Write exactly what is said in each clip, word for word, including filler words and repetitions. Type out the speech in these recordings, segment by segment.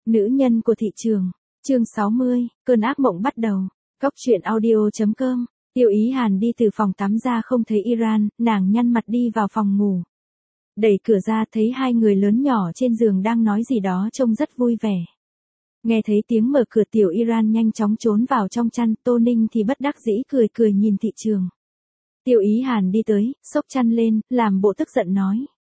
Nữ nhân của thị trường. Chương sáu mươi, cơn ác mộng bắt đầu. Cóc truyện audio chấm com. Tiêu Ý Hàn đi từ phòng tắm ra không thấy Iran, nàng nhăn mặt đi vào phòng ngủ. Đẩy cửa ra thấy hai người lớn nhỏ trên giường đang nói gì đó trông rất vui vẻ. Nghe thấy tiếng mở cửa tiểu Iran nhanh chóng trốn vào trong chăn, Tô Ninh thì bất đắc dĩ cười cười nhìn thị trường. Tiêu Ý Hàn đi tới, xốc chăn lên, làm bộ tức giận nói.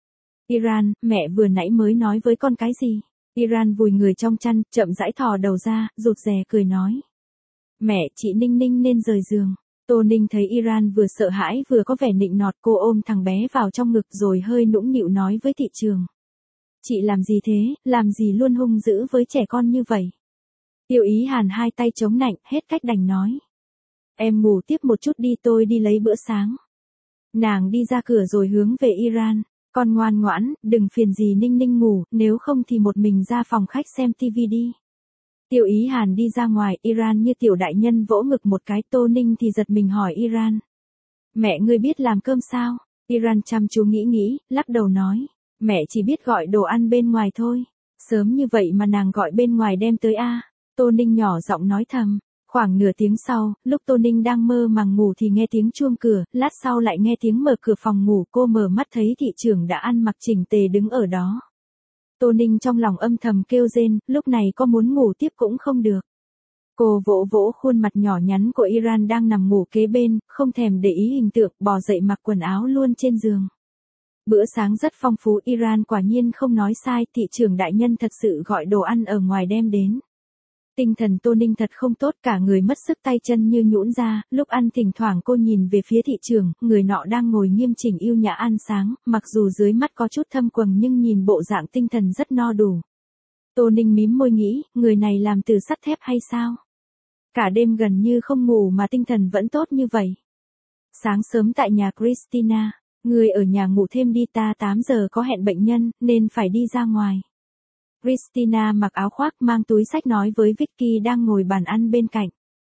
Iran, mẹ vừa nãy mới nói với con cái gì? Iran vùi người trong chăn, chậm rãi thò đầu ra, rụt rè cười nói. Mẹ, chị Ninh Ninh nên rời giường. Tô Ninh thấy Iran vừa sợ hãi vừa có vẻ nịnh nọt, cô ôm thằng bé vào trong ngực rồi hơi nũng nịu nói với thị trường. Chị làm gì thế, làm gì luôn hung dữ với trẻ con như vậy? Tiêu Ý Hàn hai tay chống nạnh, hết cách đành nói. Em ngủ tiếp một chút đi, tôi đi lấy bữa sáng. Nàng đi ra cửa rồi hướng về Iran. Con ngoan ngoãn, đừng phiền gì Ninh Ninh ngủ, nếu không thì một mình ra phòng khách xem tivi đi. Tiêu Ý Hàn đi ra ngoài, Iran như tiểu đại nhân vỗ ngực một cái. Tô Ninh thì giật mình hỏi Iran. Mẹ ngươi biết làm cơm sao? Iran chăm chú nghĩ nghĩ, lắc đầu nói. Mẹ chỉ biết gọi đồ ăn bên ngoài thôi. Sớm như vậy mà nàng gọi bên ngoài đem tới a. Tô Ninh nhỏ giọng nói thầm. Khoảng nửa tiếng sau, lúc Tô Ninh đang mơ màng ngủ thì nghe tiếng chuông cửa, lát sau lại nghe tiếng mở cửa phòng ngủ, cô mở mắt thấy thị trưởng đã ăn mặc chỉnh tề đứng ở đó. Tô Ninh trong lòng âm thầm kêu rên, lúc này có muốn ngủ tiếp cũng không được. Cô vỗ vỗ khuôn mặt nhỏ nhắn của Iran đang nằm ngủ kế bên, không thèm để ý hình tượng, bò dậy mặc quần áo luôn trên giường. Bữa sáng rất phong phú, Iran quả nhiên không nói sai, thị trưởng đại nhân thật sự gọi đồ ăn ở ngoài đem đến. Tinh thần Tô Ninh thật không tốt, cả người mất sức tay chân như nhũn ra, lúc ăn thỉnh thoảng cô nhìn về phía thị trường, người nọ đang ngồi nghiêm chỉnh yêu nhã ăn sáng, mặc dù dưới mắt có chút thâm quầng nhưng nhìn bộ dạng tinh thần rất no đủ. Tô Ninh mím môi nghĩ, người này làm từ sắt thép hay sao? Cả đêm gần như không ngủ mà tinh thần vẫn tốt như vậy. Sáng sớm tại nhà Christina, người ở nhà ngủ thêm đi, ta tám giờ có hẹn bệnh nhân, nên phải đi ra ngoài. Christina mặc áo khoác mang túi sách nói với Vicky đang ngồi bàn ăn bên cạnh.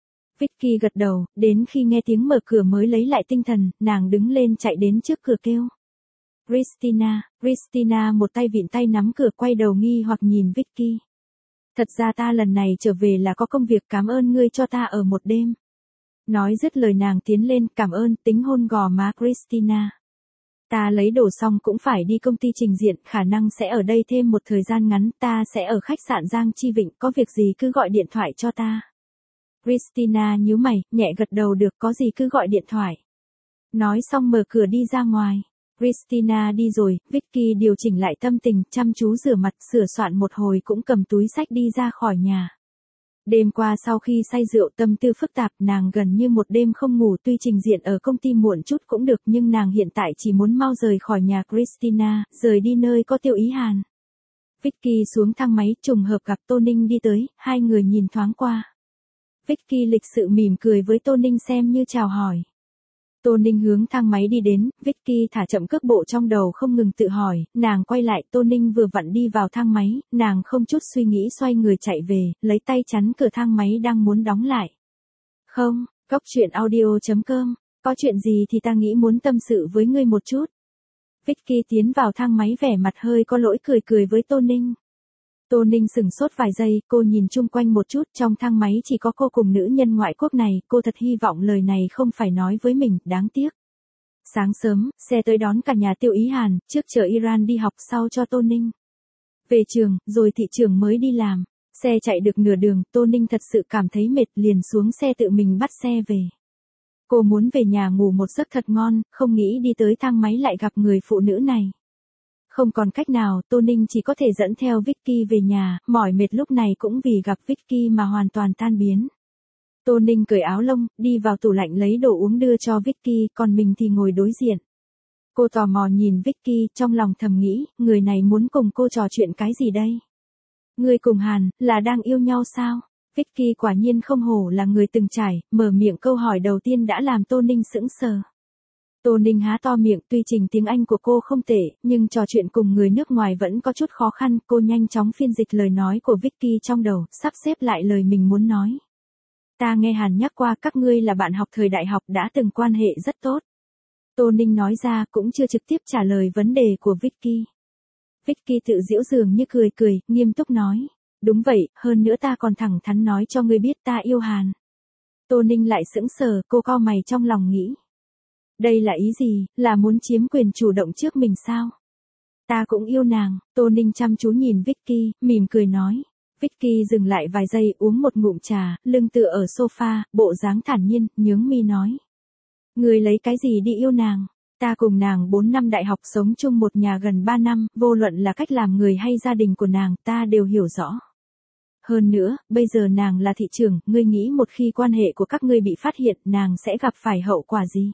Vicky gật đầu, đến khi nghe tiếng mở cửa mới lấy lại tinh thần, nàng đứng lên chạy đến trước cửa kêu. Christina, Christina một tay vịn tay nắm cửa quay đầu nghi hoặc nhìn Vicky. Thật ra ta lần này trở về là có công việc, cảm ơn ngươi cho ta ở một đêm. Nói dứt lời nàng tiến lên, cảm ơn, tính hôn gò má Christina. Ta lấy đồ xong cũng phải đi công ty trình diện, khả năng sẽ ở đây thêm một thời gian ngắn, ta sẽ ở khách sạn Giang Chi Vịnh, có việc gì cứ gọi điện thoại cho ta. Christina nhíu mày, nhẹ gật đầu được, có gì cứ gọi điện thoại. Nói xong mở cửa đi ra ngoài. Christina đi rồi, Vicky điều chỉnh lại tâm tình, chăm chú rửa mặt, sửa soạn một hồi cũng cầm túi sách đi ra khỏi nhà. Đêm qua sau khi say rượu tâm tư phức tạp, nàng gần như một đêm không ngủ, tuy trình diện ở công ty muộn chút cũng được nhưng nàng hiện tại chỉ muốn mau rời khỏi nhà Christina, rời đi nơi có Tiêu Ý Hàn. Vicky xuống thang máy, trùng hợp gặp Tô Ninh đi tới, hai người nhìn thoáng qua. Vicky lịch sự mỉm cười với Tô Ninh xem như chào hỏi. Tô Ninh hướng thang máy đi đến, Vicky thả chậm cước bộ trong đầu không ngừng tự hỏi, nàng quay lại, Tô Ninh vừa vặn đi vào thang máy, nàng không chút suy nghĩ xoay người chạy về, lấy tay chắn cửa thang máy đang muốn đóng lại. Không, cóc truyện audio chấm com, có chuyện gì thì ta nghĩ muốn tâm sự với ngươi một chút. Vicky tiến vào thang máy vẻ mặt hơi có lỗi cười cười với Tô Ninh. Tô Ninh sửng sốt vài giây, cô nhìn chung quanh một chút, trong thang máy chỉ có cô cùng nữ nhân ngoại quốc này, cô thật hy vọng lời này không phải nói với mình, đáng tiếc. Sáng sớm, xe tới đón cả nhà Tiêu Ý Hàn, trước chở Iran đi học, sau cho Tô Ninh về trường, rồi thị trường mới đi làm. Xe chạy được nửa đường, Tô Ninh thật sự cảm thấy mệt, liền xuống xe tự mình bắt xe về. Cô muốn về nhà ngủ một giấc thật ngon, không nghĩ đi tới thang máy lại gặp người phụ nữ này. Không còn cách nào, Tô Ninh chỉ có thể dẫn theo Vicky về nhà, mỏi mệt lúc này cũng vì gặp Vicky mà hoàn toàn tan biến. Tô Ninh cởi áo lông, đi vào tủ lạnh lấy đồ uống đưa cho Vicky, còn mình thì ngồi đối diện. Cô tò mò nhìn Vicky, trong lòng thầm nghĩ, người này muốn cùng cô trò chuyện cái gì đây? Người cùng Hàn, là đang yêu nhau sao? Vicky quả nhiên không hổ là người từng trải, mở miệng câu hỏi đầu tiên đã làm Tô Ninh sững sờ. Tô Ninh há to miệng, tuy trình tiếng Anh của cô không tệ, nhưng trò chuyện cùng người nước ngoài vẫn có chút khó khăn, cô nhanh chóng phiên dịch lời nói của Vicky trong đầu, sắp xếp lại lời mình muốn nói. Ta nghe Hàn nhắc qua các ngươi là bạn học thời đại học đã từng quan hệ rất tốt. Tô Ninh nói ra cũng chưa trực tiếp trả lời vấn đề của Vicky. Vicky tự giễu dường như cười cười, nghiêm túc nói. Đúng vậy, hơn nữa ta còn thẳng thắn nói cho ngươi biết ta yêu Hàn. Tô Ninh lại sững sờ, cô cau mày trong lòng nghĩ. Đây là ý gì, là muốn chiếm quyền chủ động trước mình sao? Ta cũng yêu nàng, Tô Ninh chăm chú nhìn Vicky, mỉm cười nói. Vicky dừng lại vài giây uống một ngụm trà, lưng tựa ở sofa, bộ dáng thản nhiên, nhướng mi nói. Người lấy cái gì đi yêu nàng? Ta cùng nàng bốn năm đại học sống chung một nhà gần ba năm, vô luận là cách làm người hay gia đình của nàng, ta đều hiểu rõ. Hơn nữa, bây giờ nàng là thị trưởng, ngươi nghĩ một khi quan hệ của các ngươi bị phát hiện, nàng sẽ gặp phải hậu quả gì?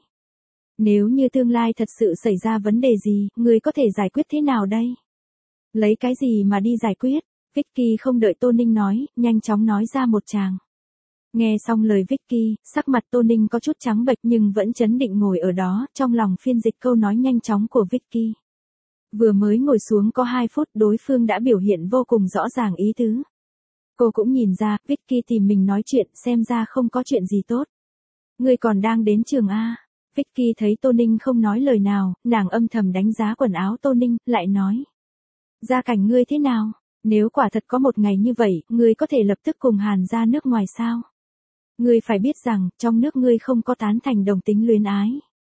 Nếu như tương lai thật sự xảy ra vấn đề gì, ngươi có thể giải quyết thế nào đây? Lấy cái gì mà đi giải quyết? Vicky không đợi Tô Ninh nói, nhanh chóng nói ra một tràng. Nghe xong lời Vicky, sắc mặt Tô Ninh có chút trắng bệch nhưng vẫn chấn định ngồi ở đó, trong lòng phiên dịch câu nói nhanh chóng của Vicky. Vừa mới ngồi xuống có hai phút đối phương đã biểu hiện vô cùng rõ ràng ý tứ. Cô cũng nhìn ra, Vicky tìm mình nói chuyện, xem ra không có chuyện gì tốt. Ngươi còn đang đến trường A. Vicky thấy Tô Ninh không nói lời nào, nàng âm thầm đánh giá quần áo Tô Ninh, lại nói. Gia cảnh ngươi thế nào? Nếu quả thật có một ngày như vậy, ngươi có thể lập tức cùng Hàn ra nước ngoài sao? Ngươi phải biết rằng, trong nước ngươi không có tán thành đồng tính luyến ái.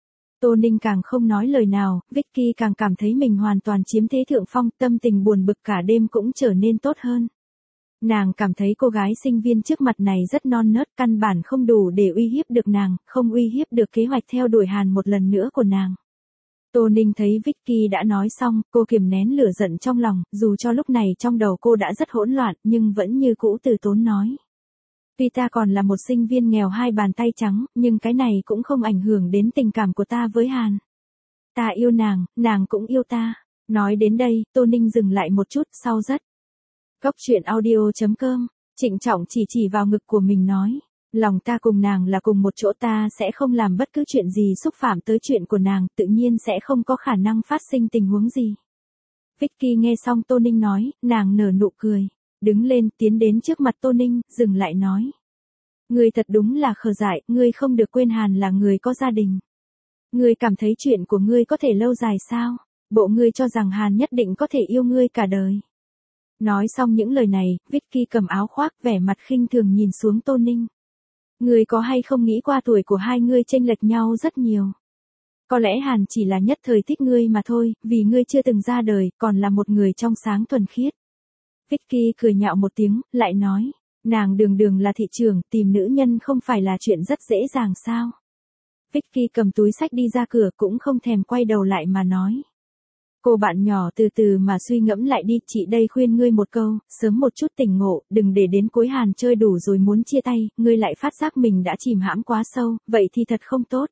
Tô Ninh càng không nói lời nào, Vicky càng cảm thấy mình hoàn toàn chiếm thế thượng phong, tâm tình buồn bực cả đêm cũng trở nên tốt hơn. Nàng cảm thấy cô gái sinh viên trước mặt này rất non nớt, căn bản không đủ để uy hiếp được nàng, không uy hiếp được kế hoạch theo đuổi Hàn một lần nữa của nàng. Tô Ninh thấy Vicky đã nói xong, cô kiềm nén lửa giận trong lòng, dù cho lúc này trong đầu cô đã rất hỗn loạn, nhưng vẫn như cũ từ tốn nói. Tuy ta còn là một sinh viên nghèo hai bàn tay trắng, nhưng cái này cũng không ảnh hưởng đến tình cảm của ta với Hàn. Ta yêu nàng, nàng cũng yêu ta. Nói đến đây, Tô Ninh dừng lại một chút, sau rất. Góc truyện audio chấm com, trịnh trọng chỉ chỉ vào ngực của mình nói. Lòng ta cùng nàng là cùng một chỗ, ta sẽ không làm bất cứ chuyện gì xúc phạm tới chuyện của nàng, tự nhiên sẽ không có khả năng phát sinh tình huống gì. Vicky nghe xong Tô Ninh nói, nàng nở nụ cười. Đứng lên, tiến đến trước mặt Tô Ninh, dừng lại nói. Ngươi thật đúng là khờ dại, ngươi không được quên Hàn là người có gia đình. Ngươi cảm thấy chuyện của ngươi có thể lâu dài sao? Bộ ngươi cho rằng Hàn nhất định có thể yêu ngươi cả đời. Nói xong những lời này, Vicky cầm áo khoác vẻ mặt khinh thường nhìn xuống Tô Ninh. Ngươi có hay không nghĩ qua tuổi của hai ngươi chênh lệch nhau rất nhiều. Có lẽ Hàn chỉ là nhất thời thích ngươi mà thôi, vì ngươi chưa từng ra đời, còn là một người trong sáng thuần khiết. Vicky cười nhạo một tiếng, lại nói, nàng đường đường là thị trưởng, tìm nữ nhân không phải là chuyện rất dễ dàng sao. Vicky cầm túi xách đi ra cửa cũng không thèm quay đầu lại mà nói. Cô bạn nhỏ từ từ mà suy ngẫm lại đi, chị đây khuyên ngươi một câu, sớm một chút tỉnh ngộ, đừng để đến cuối Hàn chơi đủ rồi muốn chia tay, ngươi lại phát giác mình đã chìm hãm quá sâu, vậy thì thật không tốt.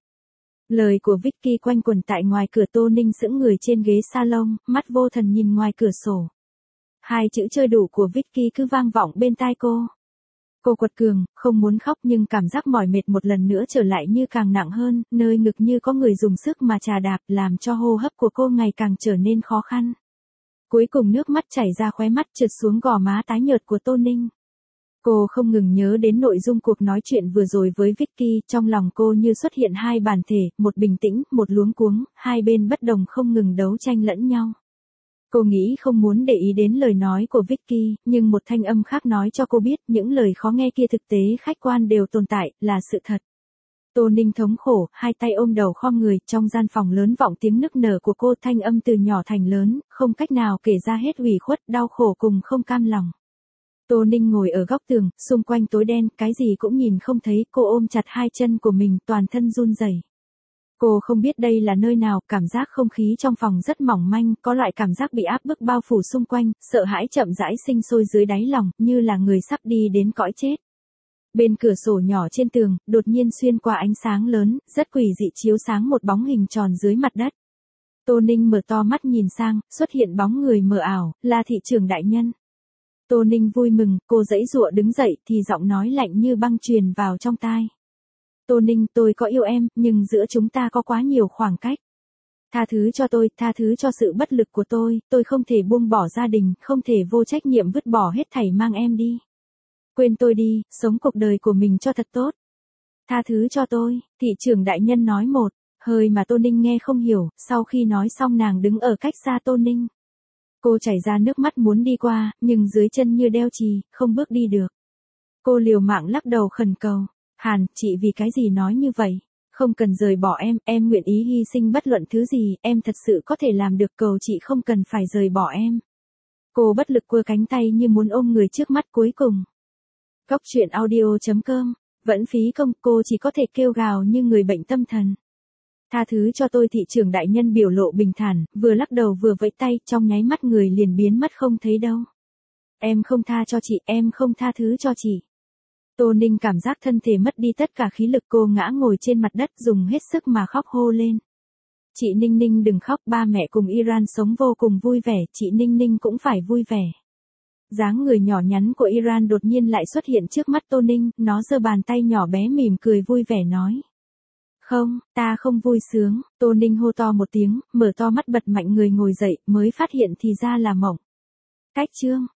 Lời của Vicky quanh quẩn tại ngoài cửa. Tô Ninh sững người trên ghế salon, mắt vô thần nhìn ngoài cửa sổ. Hai chữ chơi đủ của Vicky cứ vang vọng bên tai cô. Cô quật cường, không muốn khóc nhưng cảm giác mỏi mệt một lần nữa trở lại như càng nặng hơn, nơi ngực như có người dùng sức mà chà đạp làm cho hô hấp của cô ngày càng trở nên khó khăn. Cuối cùng nước mắt chảy ra khóe mắt trượt xuống gò má tái nhợt của Tô Ninh. Cô không ngừng nhớ đến nội dung cuộc nói chuyện vừa rồi với Vicky, trong lòng cô như xuất hiện hai bản thể, một bình tĩnh, một luống cuống, hai bên bất đồng không ngừng đấu tranh lẫn nhau. Cô nghĩ không muốn để ý đến lời nói của Vicky, nhưng một thanh âm khác nói cho cô biết những lời khó nghe kia thực tế khách quan đều tồn tại, là sự thật. Tô Ninh thống khổ, hai tay ôm đầu khom người, trong gian phòng lớn vọng tiếng nức nở của cô, thanh âm từ nhỏ thành lớn, không cách nào kể ra hết ủy khuất, đau khổ cùng không cam lòng. Tô Ninh ngồi ở góc tường, xung quanh tối đen, cái gì cũng nhìn không thấy, cô ôm chặt hai chân của mình, toàn thân run rẩy. Cô không biết đây là nơi nào, cảm giác không khí trong phòng rất mỏng manh, có loại cảm giác bị áp bức bao phủ xung quanh, sợ hãi chậm rãi sinh sôi dưới đáy lòng, như là người sắp đi đến cõi chết. Bên cửa sổ nhỏ trên tường, đột nhiên xuyên qua ánh sáng lớn, rất quỷ dị chiếu sáng một bóng hình tròn dưới mặt đất. Tô Ninh mở to mắt nhìn sang, xuất hiện bóng người mờ ảo, là thị trưởng đại nhân. Tô Ninh vui mừng, cô giãy giụa đứng dậy thì giọng nói lạnh như băng truyền vào trong tai. Tô Ninh, tôi có yêu em, nhưng giữa chúng ta có quá nhiều khoảng cách. Tha thứ cho tôi, tha thứ cho sự bất lực của tôi, tôi không thể buông bỏ gia đình, không thể vô trách nhiệm vứt bỏ hết thảy mang em đi. Quên tôi đi, sống cuộc đời của mình cho thật tốt. Tha thứ cho tôi, thị trưởng đại nhân nói một, hơi mà Tô Ninh nghe không hiểu, sau khi nói xong nàng đứng ở cách xa Tô Ninh. Cô chảy ra nước mắt muốn đi qua, nhưng dưới chân như đeo chì, không bước đi được. Cô liều mạng lắc đầu khẩn cầu. Hàn, chị vì cái gì nói như vậy? Không cần rời bỏ em, em nguyện ý hy sinh bất luận thứ gì, em thật sự có thể làm được, cầu chị không cần phải rời bỏ em. Cô bất lực quơ cánh tay như muốn ôm người trước mắt cuối cùng. Góc truyện audio chấm com, vẫn phí công, cô chỉ có thể kêu gào như người bệnh tâm thần. Tha thứ cho tôi, thị trưởng đại nhân biểu lộ bình thản, vừa lắc đầu vừa vẫy tay, trong nháy mắt người liền biến mất không thấy đâu. Em không tha cho chị, em không tha thứ cho chị. Tô Ninh cảm giác thân thể mất đi tất cả khí lực, cô ngã ngồi trên mặt đất dùng hết sức mà khóc hô lên. Chị Ninh Ninh đừng khóc, ba mẹ cùng Iran sống vô cùng vui vẻ, chị Ninh Ninh cũng phải vui vẻ. Dáng người nhỏ nhắn của Iran đột nhiên lại xuất hiện trước mắt Tô Ninh, nó giơ bàn tay nhỏ bé mỉm cười vui vẻ nói. Không, ta không vui sướng, Tô Ninh hô to một tiếng, mở to mắt bật mạnh người ngồi dậy, mới phát hiện thì ra là mộng. Cách chương.